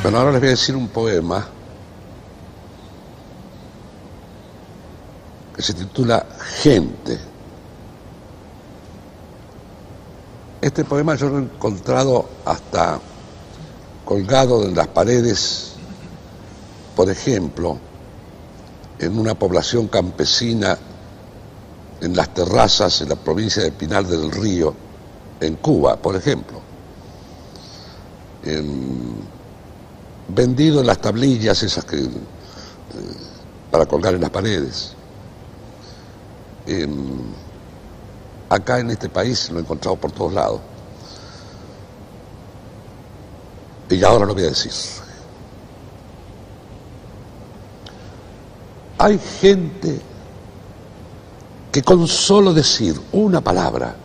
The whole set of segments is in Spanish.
Bueno, ahora les voy a decir un poema que se titula Gente. Este poema yo lo he encontrado hasta colgado en las paredes, por ejemplo, en una población campesina, en las terrazas, en la provincia de Pinar del Río, en Cuba, por ejemplo. Vendido en las tablillas esas que para colgar en las paredes. Acá en este país lo he encontrado por todos lados. Y ahora lo voy a decir. Hay gente que con solo decir una palabra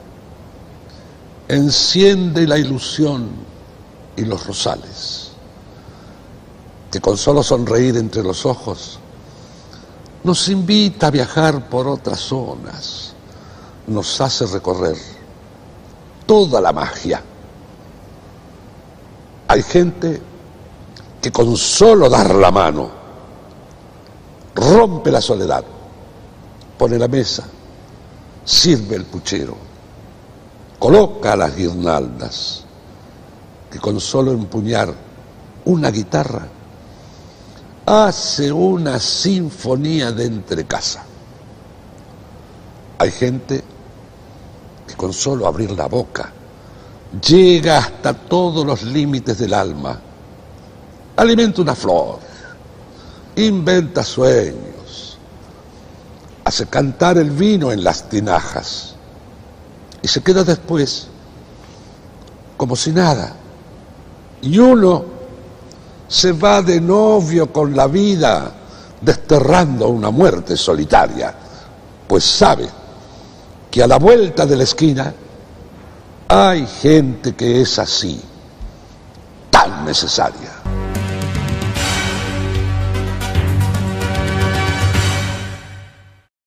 enciende la ilusión y los rosales, que con solo sonreír entre los ojos nos invita a viajar por otras zonas, nos hace recorrer toda la magia. Hay gente que con solo dar la mano rompe la soledad, pone la mesa, sirve el puchero, coloca las guirnaldas, que con solo empuñar una guitarra hace una sinfonía de entrecasa. Hay gente que con solo abrir la boca llega hasta todos los límites del alma, alimenta una flor, inventa sueños, hace cantar el vino en las tinajas y se queda después como si nada. Y uno se va de novio con la vida, desterrando una muerte solitaria, pues sabe que a la vuelta de la esquina hay gente que es así, tan necesaria.